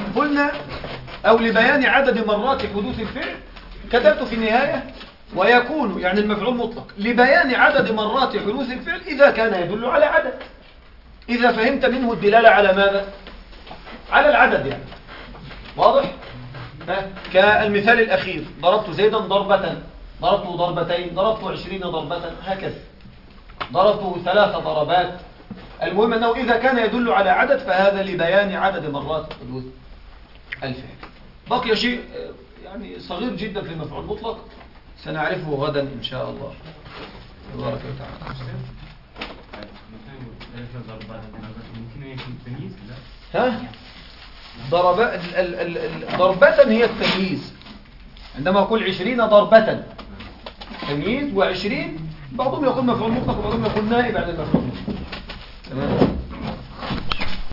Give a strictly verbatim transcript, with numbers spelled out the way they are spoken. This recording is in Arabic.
قلنا أو لبيان عدد مرات حدوث الفعل، كتبت في النهاية ويكون يعني المفعول مطلق لبيان عدد مرات حدوث الفعل إذا كان يدل على عدد، إذا فهمت منه الدلالة على ماذا؟ على العدد يعني. واضح؟ كالمثال الأخير، ضربت زيدا ضربة، ضربته ضربتين، ضربته عشرين ضربة، هكذا، ضربته ثلاث ضربات. المهم أنه إذا كان يدل على عدد فهذا لبيان عدد مرات حدوث الفعل. بقي شيء يعني صغير جدا في المفعول المطلق سنعرفه غدا إن شاء الله تبارك وتعالى. ها؟ ضربة ضربة هي التمييز. عندما أقول عشرين ضربة تمييز، وعشرين بعضهم يقول مفعول مطلق وبعضهم يقول نائب عن المفعول المطلق. تمام.